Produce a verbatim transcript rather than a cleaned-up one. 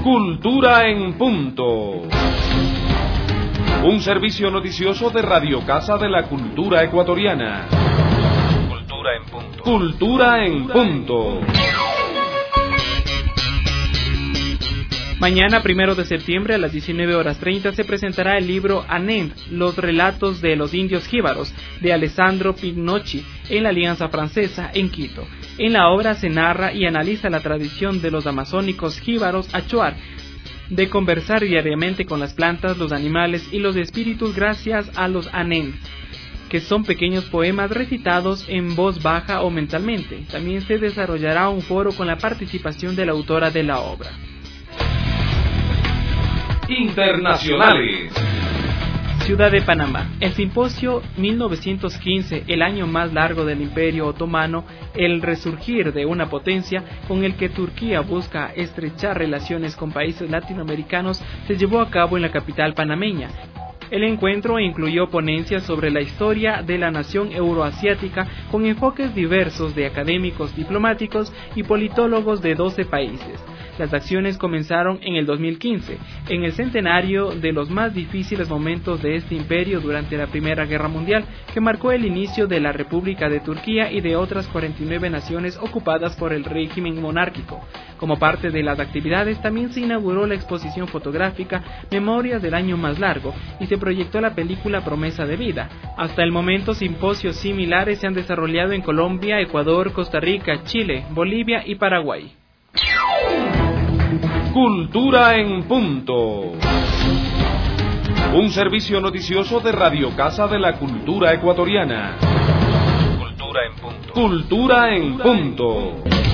Cultura en Punto. Un servicio noticioso de Radio Casa de la Cultura Ecuatoriana. Cultura en Punto. Cultura en Punto. Mañana, primero de septiembre, a las diecinueve horas treinta, se presentará el libro Anend, los relatos de los indios jíbaros, de Alessandro Pignocchi, en la Alianza Francesa, en Quito. En la obra se narra y analiza la tradición de los amazónicos jíbaros achuar, de conversar diariamente con las plantas, los animales y los espíritus gracias a los Anend, que son pequeños poemas recitados en voz baja o mentalmente. También se desarrollará un foro con la participación de la autora de la obra. Internacionales. Ciudad de Panamá. El simposio mil novecientos quince, el año más largo del Imperio Otomano, el resurgir de una potencia con el que Turquía busca estrechar relaciones con países latinoamericanos, se llevó a cabo en la capital panameña. El encuentro incluyó ponencias sobre la historia de la nación euroasiática con enfoques diversos de académicos, diplomáticos y politólogos de doce países. Las acciones comenzaron en el dos mil quince, en el centenario de los más difíciles momentos de este imperio durante la Primera Guerra Mundial, que marcó el inicio de la República de Turquía y de otras cuarenta y nueve naciones ocupadas por el régimen monárquico. Como parte de las actividades, también se inauguró la exposición fotográfica Memorias del Año Más Largo y se proyectó la película Promesa de Vida. Hasta el momento, simposios similares se han desarrollado en Colombia, Ecuador, Costa Rica, Chile, Bolivia y Paraguay. Cultura en Punto. Un servicio noticioso de Radio Casa de la Cultura Ecuatoriana. Cultura en Punto. Cultura en Punto.